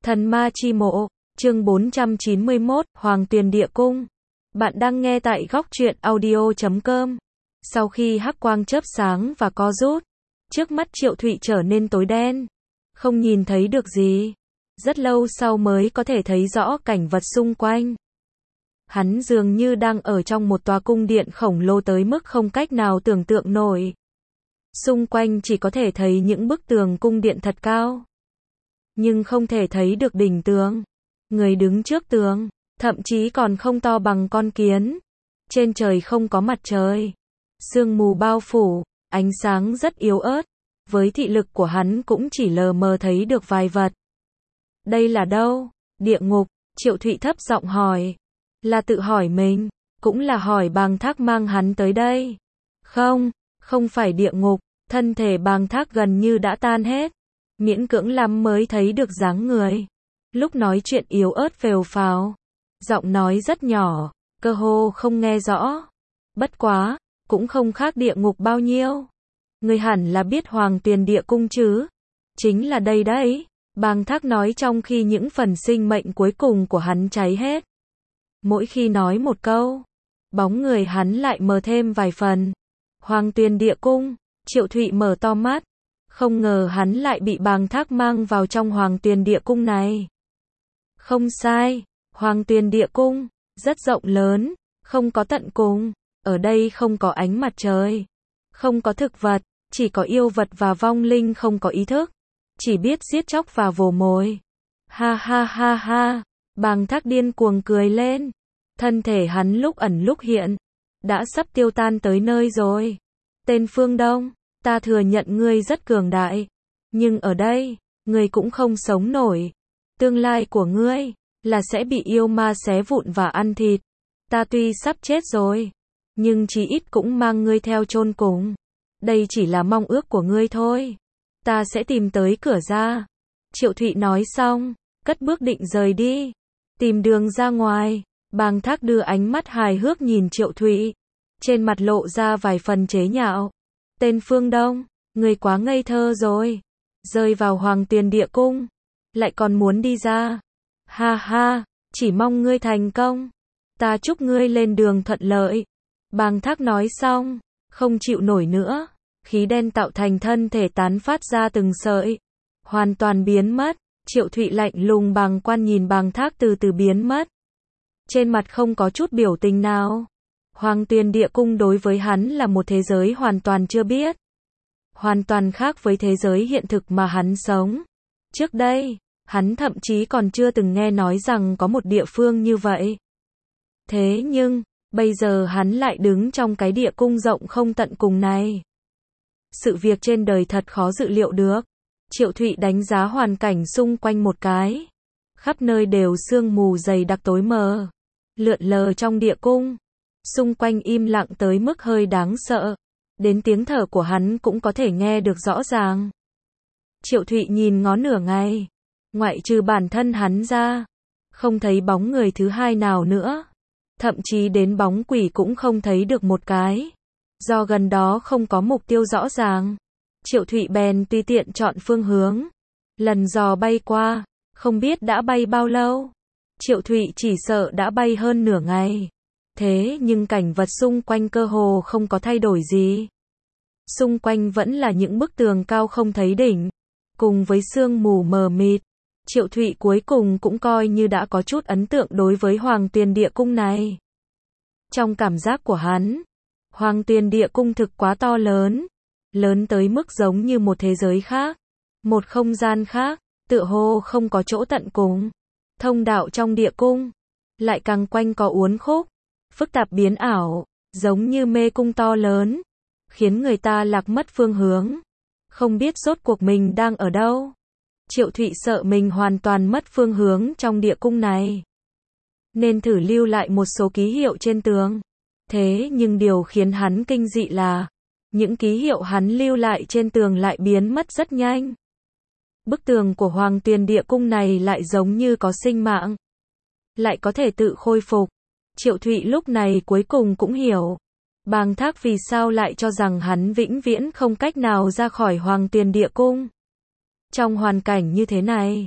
Thần ma chi mộ, chương 491, Hoàng Tuyền Địa Cung. Bạn đang nghe tại góc truyện audio.com. Sau khi hắc quang chớp sáng và co rút, trước mắt Triệu Thụy trở nên tối đen, không nhìn thấy được gì. Rất lâu sau mới có thể thấy rõ cảnh vật xung quanh. Hắn dường như đang ở trong một tòa cung điện khổng lồ tới mức không cách nào tưởng tượng nổi. Xung quanh chỉ có thể thấy những bức tường cung điện thật cao, nhưng không thể thấy được đỉnh tường. Người đứng trước tường, thậm chí còn không to bằng con kiến. Trên trời không có mặt trời, sương mù bao phủ, ánh sáng rất yếu ớt. Với thị lực của hắn cũng chỉ lờ mờ thấy được vài vật. Đây là đâu? Địa ngục, Triệu Thụy thấp giọng hỏi. Là tự hỏi mình, cũng là hỏi Bàng Thác mang hắn tới đây. Không phải địa ngục. Thân thể Bàng Thác gần như đã tan hết, miễn cưỡng lắm mới thấy được dáng người. Lúc nói chuyện yếu ớt phèo phào, giọng nói rất nhỏ, cơ hồ không nghe rõ. Bất quá, cũng không khác địa ngục bao nhiêu. Người hẳn là biết Hoàng Tuyền Địa Cung chứ? Chính là đây đấy, Bàng Thác nói trong khi những phần sinh mệnh cuối cùng của hắn cháy hết. Mỗi khi nói một câu, bóng người hắn lại mờ thêm vài phần. Hoàng Tuyền Địa Cung. Triệu Thụy mở to mắt, không ngờ hắn lại bị Bàng Thác mang vào trong Hoàng Tuyền Địa Cung này. Không sai, Hoàng Tuyền Địa Cung, rất rộng lớn, không có tận cùng, ở đây không có ánh mặt trời, không có thực vật, chỉ có yêu vật và vong linh không có ý thức, chỉ biết giết chóc và vồ mồi. Ha ha ha ha, Bàng Thác điên cuồng cười lên, thân thể hắn lúc ẩn lúc hiện, đã sắp tiêu tan tới nơi rồi. Tên Phương Đông, ta thừa nhận ngươi rất cường đại, nhưng ở đây, ngươi cũng không sống nổi. Tương lai của ngươi là sẽ bị yêu ma xé vụn và ăn thịt. Ta tuy sắp chết rồi, nhưng chí ít cũng mang ngươi theo chôn cùng. Đây chỉ là mong ước của ngươi thôi. Ta sẽ tìm tới cửa ra. Triệu Thụy nói xong, cất bước định rời đi, tìm đường ra ngoài. Bàng Thác đưa ánh mắt hài hước nhìn Triệu Thụy, trên mặt lộ ra vài phần chế nhạo. Tên Phương Đông, người quá ngây thơ rồi. Rơi vào Hoàng Tuyền Địa Cung, lại còn muốn đi ra. Ha ha, chỉ mong ngươi thành công. Ta chúc ngươi lên đường thuận lợi. Bàng Thác nói xong, không chịu nổi nữa. Khí đen tạo thành thân thể tán phát ra từng sợi, hoàn toàn biến mất. Triệu Thụy lạnh lùng bàng quan nhìn Bàng Thác từ từ biến mất. Trên mặt không có chút biểu tình nào. Hoàng Tuyền Địa Cung đối với hắn là một thế giới hoàn toàn chưa biết. Hoàn toàn khác với thế giới hiện thực mà hắn sống. Trước đây, hắn thậm chí còn chưa từng nghe nói rằng có một địa phương như vậy. Thế nhưng, bây giờ hắn lại đứng trong cái địa cung rộng không tận cùng này. Sự việc trên đời thật khó dự liệu được. Triệu Thụy đánh giá hoàn cảnh xung quanh một cái. Khắp nơi đều sương mù dày đặc tối mờ, lượn lờ trong địa cung. Xung quanh im lặng tới mức hơi đáng sợ. Đến tiếng thở của hắn cũng có thể nghe được rõ ràng. Triệu Thụy nhìn ngó nửa ngày. Ngoại trừ bản thân hắn ra, không thấy bóng người thứ hai nào nữa. Thậm chí đến bóng quỷ cũng không thấy được một cái. Do gần đó không có mục tiêu rõ ràng, Triệu Thụy bèn tùy tiện chọn phương hướng. Lần dò bay qua, không biết đã bay bao lâu. Triệu Thụy chỉ sợ đã bay hơn nửa ngày. Thế nhưng cảnh vật xung quanh cơ hồ không có thay đổi gì. Xung quanh vẫn là những bức tường cao không thấy đỉnh, cùng với sương mù mờ mịt. Triệu Thụy cuối cùng cũng coi như đã có chút ấn tượng đối với Hoàng Tuyền Địa Cung này. Trong cảm giác của hắn, Hoàng Tuyền Địa Cung thực quá to lớn, lớn tới mức giống như một thế giới khác, một không gian khác, tựa hồ không có chỗ tận cùng. Thông đạo trong địa cung lại càng quanh co uốn khúc, phức tạp biến ảo, giống như mê cung to lớn, khiến người ta lạc mất phương hướng, không biết rốt cuộc mình đang ở đâu. Triệu Thụy sợ mình hoàn toàn mất phương hướng trong địa cung này, nên thử lưu lại một số ký hiệu trên tường. Thế nhưng điều khiến hắn kinh dị là, những ký hiệu hắn lưu lại trên tường lại biến mất rất nhanh. Bức tường của Hoàng Tuyền Địa Cung này lại giống như có sinh mạng, lại có thể tự khôi phục. Triệu Thụy lúc này cuối cùng cũng hiểu, Bàng Thác vì sao lại cho rằng hắn vĩnh viễn không cách nào ra khỏi Hoàng Tuyền Địa Cung. Trong hoàn cảnh như thế này,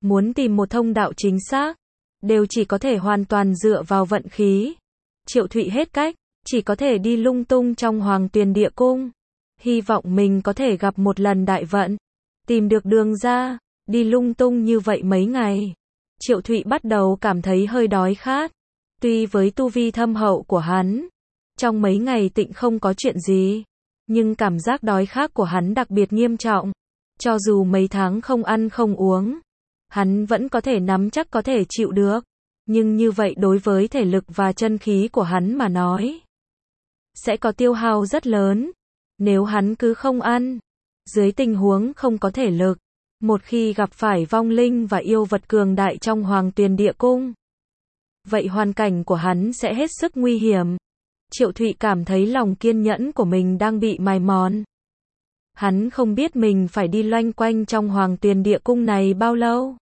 Muốn tìm một thông đạo chính xác, đều chỉ có thể hoàn toàn dựa vào vận khí. Triệu Thụy hết cách, chỉ có thể đi lung tung trong Hoàng Tuyền Địa Cung. Hy vọng mình có thể gặp một lần đại vận, tìm được đường ra. Đi lung tung như vậy mấy ngày, Triệu Thụy bắt đầu cảm thấy hơi đói khát. Tuy với tu vi thâm hậu của hắn, trong mấy ngày tịnh không có chuyện gì, nhưng cảm giác đói khát của hắn đặc biệt nghiêm trọng. Cho dù mấy tháng không ăn không uống, hắn vẫn có thể nắm chắc có thể chịu được. Nhưng như vậy đối với thể lực và chân khí của hắn mà nói, sẽ có tiêu hao rất lớn. Nếu hắn cứ không ăn, dưới tình huống không có thể lực, một khi gặp phải vong linh và yêu vật cường đại trong Hoàng Tuyền Địa Cung, vậy hoàn cảnh của hắn sẽ hết sức nguy hiểm. Triệu Thụy cảm thấy lòng kiên nhẫn của mình đang bị mài mòn. Hắn không biết mình phải đi loanh quanh trong Hoàng Tuyền Địa Cung này bao lâu.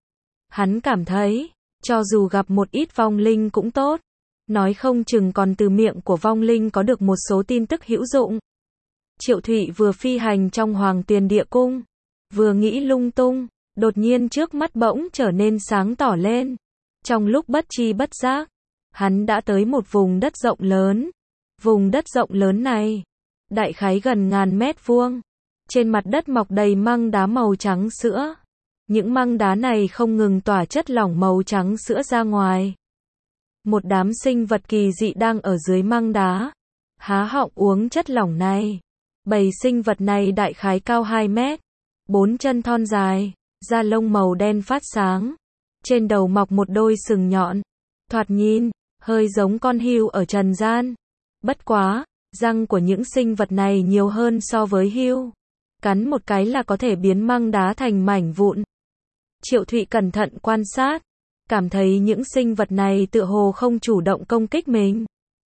Hắn cảm thấy, cho dù gặp một ít vong linh cũng tốt, nói không chừng còn từ miệng của vong linh có được một số tin tức hữu dụng. Triệu Thụy vừa phi hành trong Hoàng Tuyền Địa Cung, vừa nghĩ lung tung, đột nhiên trước mắt bỗng trở nên sáng tỏ lên. Trong lúc bất tri bất giác, hắn đã tới một vùng đất rộng lớn. Vùng đất rộng lớn này, đại khái gần 1000 mét vuông. Trên mặt đất mọc đầy măng đá màu trắng sữa. Những măng đá này không ngừng tỏa chất lỏng màu trắng sữa ra ngoài. Một đám sinh vật kỳ dị đang ở dưới măng đá, há họng uống chất lỏng này. Bầy sinh vật này đại khái cao 2 mét, 4 chân thon dài, da lông màu đen phát sáng. Trên đầu mọc một đôi sừng nhọn, thoạt nhìn, hơi giống con hươu ở trần gian. Bất quá, răng của những sinh vật này nhiều hơn so với hươu. Cắn một cái là có thể biến măng đá thành mảnh vụn. Triệu Thụy cẩn thận quan sát, cảm thấy những sinh vật này tựa hồ không chủ động công kích mình.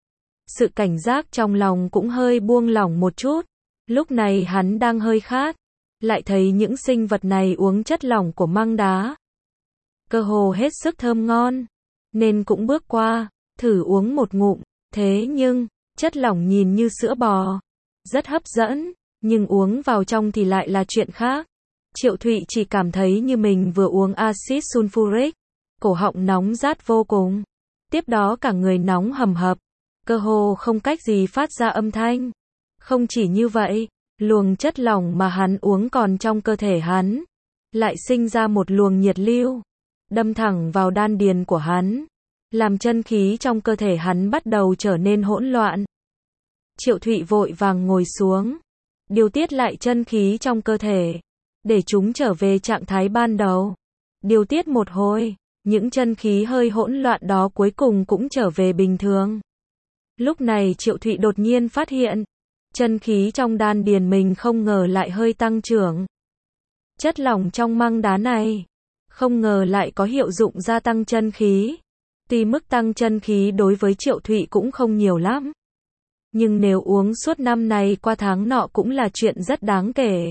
Sự cảnh giác trong lòng cũng hơi buông lỏng một chút. Lúc này hắn đang hơi khát, lại thấy những sinh vật này uống chất lỏng của măng đá. Cơ hồ hết sức thơm ngon, nên cũng bước qua, thử uống một ngụm. Thế nhưng, chất lỏng nhìn như sữa bò, rất hấp dẫn, nhưng uống vào trong thì lại là chuyện khác. Triệu Thụy chỉ cảm thấy như mình vừa uống axit sulfuric, cổ họng nóng rát vô cùng. Tiếp đó cả người nóng hầm hập, cơ hồ không cách gì phát ra âm thanh. Không chỉ như vậy, luồng chất lỏng mà hắn uống còn trong cơ thể hắn, lại sinh ra một luồng nhiệt lưu, đâm thẳng vào đan điền của hắn, làm chân khí trong cơ thể hắn bắt đầu trở nên hỗn loạn. Triệu Thụy vội vàng ngồi xuống, điều tiết lại chân khí trong cơ thể, để chúng trở về trạng thái ban đầu. Điều tiết một hồi, những chân khí hơi hỗn loạn đó cuối cùng cũng trở về bình thường. Lúc này Triệu Thụy đột nhiên phát hiện, chân khí trong đan điền mình không ngờ lại hơi tăng trưởng. Chất lỏng trong măng đá này, không ngờ lại có hiệu dụng gia tăng chân khí. Tuy mức tăng chân khí đối với Triệu Thụy cũng không nhiều lắm, nhưng nếu uống suốt năm này qua tháng nọ cũng là chuyện rất đáng kể.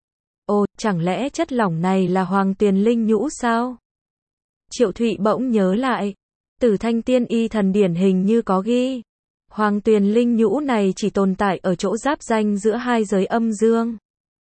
Ồ, chẳng lẽ chất lỏng này là Hoàng Tuyền Linh Nhũ sao? Triệu Thụy bỗng nhớ lại, Tử Thanh Tiên Y Thần Điển hình như có ghi, Hoàng Tuyền Linh Nhũ này chỉ tồn tại ở chỗ giáp ranh giữa hai giới âm dương.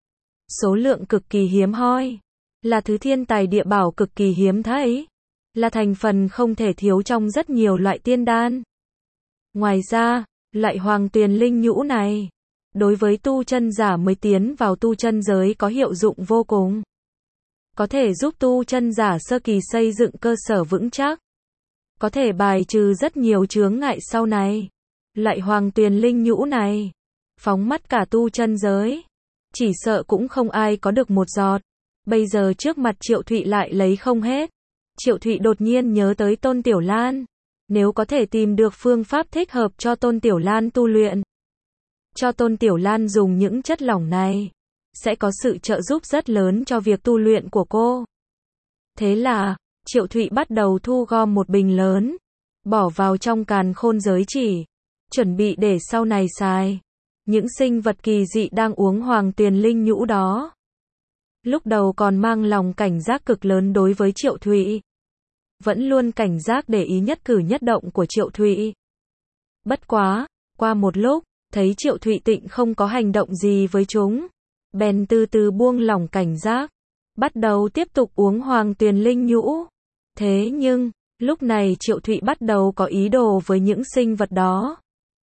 Số lượng cực kỳ hiếm hoi, là thứ thiên tài địa bảo cực kỳ hiếm thấy, là thành phần không thể thiếu trong rất nhiều loại tiên đan. Ngoài ra, loại Hoàng Tuyền Linh Nhũ này, đối với tu chân giả mới tiến vào tu chân giới có hiệu dụng vô cùng. Có thể giúp tu chân giả sơ kỳ xây dựng cơ sở vững chắc, có thể bài trừ rất nhiều chướng ngại sau này. Loại Hoàng Tuyền Linh Nhũ này, phóng mắt cả tu chân giới, chỉ sợ cũng không ai có được một giọt. Bây giờ trước mặt Triệu Thụy lại lấy không hết. Triệu Thụy đột nhiên nhớ tới Tôn Tiểu Lan. Nếu có thể tìm được phương pháp thích hợp cho Tôn Tiểu Lan tu luyện, cho Tôn Tiểu Lan dùng những chất lỏng này, sẽ có sự trợ giúp rất lớn cho việc tu luyện của cô. Thế là, Triệu Thụy bắt đầu thu gom một bình lớn, bỏ vào trong càn khôn giới chỉ, chuẩn bị để sau này xài. Những sinh vật kỳ dị đang uống Hoàng Tuyền Linh Nhũ đó, lúc đầu còn mang lòng cảnh giác cực lớn đối với Triệu Thụy. Vẫn luôn cảnh giác để ý nhất cử nhất động của Triệu Thụy. Bất quá, qua một lúc, thấy Triệu Thụy tịnh không có hành động gì với chúng, bèn từ từ buông lỏng cảnh giác. bắt đầu tiếp tục uống Hoàng Tuyền Linh Nhũ. Thế nhưng, lúc này Triệu Thụy bắt đầu có ý đồ với những sinh vật đó.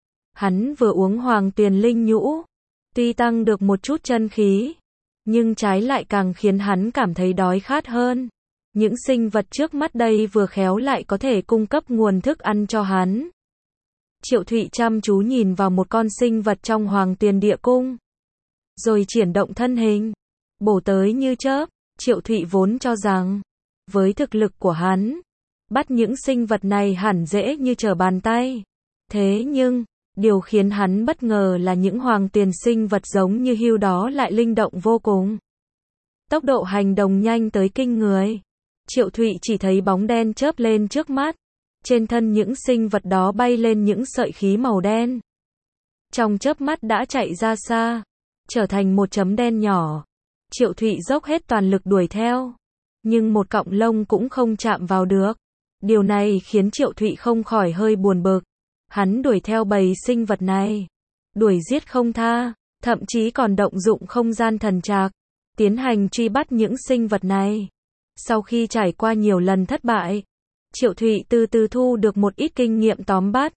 Hắn vừa uống Hoàng Tuyền Linh Nhũ, tuy tăng được một chút chân khí, nhưng trái lại càng khiến hắn cảm thấy đói khát hơn. Những sinh vật trước mắt đây vừa khéo lại có thể cung cấp nguồn thức ăn cho hắn. Triệu Thụy chăm chú nhìn vào một con sinh vật trong Hoàng Tuyền Địa Cung, rồi chuyển động thân hình, bổ tới như chớp. Triệu Thụy vốn cho rằng, với thực lực của hắn, bắt những sinh vật này hẳn dễ như trở bàn tay. Thế nhưng, điều khiến hắn bất ngờ là những hoàng tuyền sinh vật giống như hươu đó lại linh động vô cùng. Tốc độ hành động nhanh tới kinh người. Triệu Thụy chỉ thấy bóng đen chớp lên trước mắt. Trên thân những sinh vật đó bay lên những sợi khí màu đen. Trong chớp mắt đã chạy ra xa, trở thành một chấm đen nhỏ. Triệu Thụy dốc hết toàn lực đuổi theo, nhưng một cọng lông cũng không chạm vào được. Điều này khiến Triệu Thụy không khỏi hơi buồn bực. Hắn đuổi theo bầy sinh vật này, đuổi giết không tha, thậm chí còn động dụng không gian thần trạc, tiến hành truy bắt những sinh vật này. Sau khi trải qua nhiều lần thất bại, Triệu Thụy từ từ thu được một ít kinh nghiệm tóm bắt.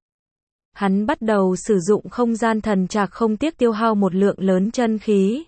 Hắn bắt đầu sử dụng không gian thần trạc không tiếc tiêu hao một lượng lớn chân khí,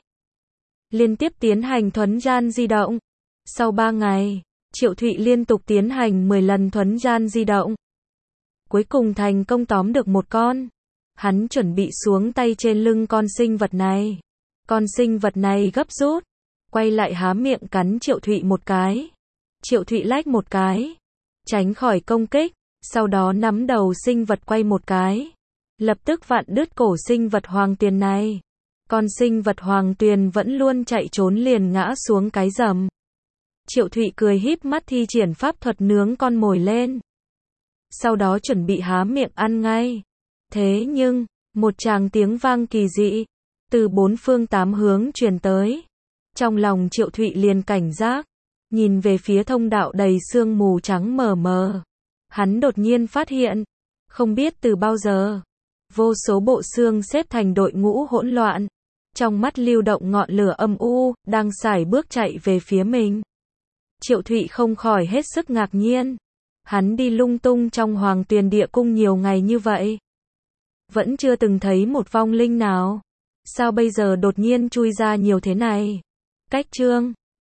liên tiếp tiến hành thuấn gian di động. Sau 3 ngày, Triệu Thụy liên tục tiến hành 10 lần thuấn gian di động. Cuối cùng thành công tóm được một con. Hắn chuẩn bị xuống tay trên lưng con sinh vật này. Con sinh vật này gấp rút, quay lại há miệng cắn Triệu Thụy một cái. Triệu Thụy lách một cái, tránh khỏi công kích, sau đó nắm đầu sinh vật quay một cái, lập tức vặn đứt cổ sinh vật hoàng tuyền này. Con sinh vật hoàng tuyền vẫn luôn chạy trốn liền ngã xuống cái rầm. Triệu Thụy cười híp mắt thi triển pháp thuật nướng con mồi lên. Sau đó chuẩn bị há miệng ăn ngay. Thế nhưng, một tràng tiếng vang kỳ dị, từ 4 phương 8 hướng truyền tới. Trong lòng Triệu Thụy liền cảnh giác, nhìn về phía thông đạo đầy sương mù trắng mờ mờ. Hắn đột nhiên phát hiện, không biết từ bao giờ, vô số bộ xương xếp thành đội ngũ hỗn loạn. Trong mắt lưu động ngọn lửa âm u, đang sải bước chạy về phía mình. Triệu Thụy không khỏi hết sức ngạc nhiên. Hắn đi lung tung trong Hoàng Tuyền Địa Cung nhiều ngày như vậy, vẫn chưa từng thấy một vong linh nào. Sao bây giờ đột nhiên chui ra nhiều thế này? Cách chương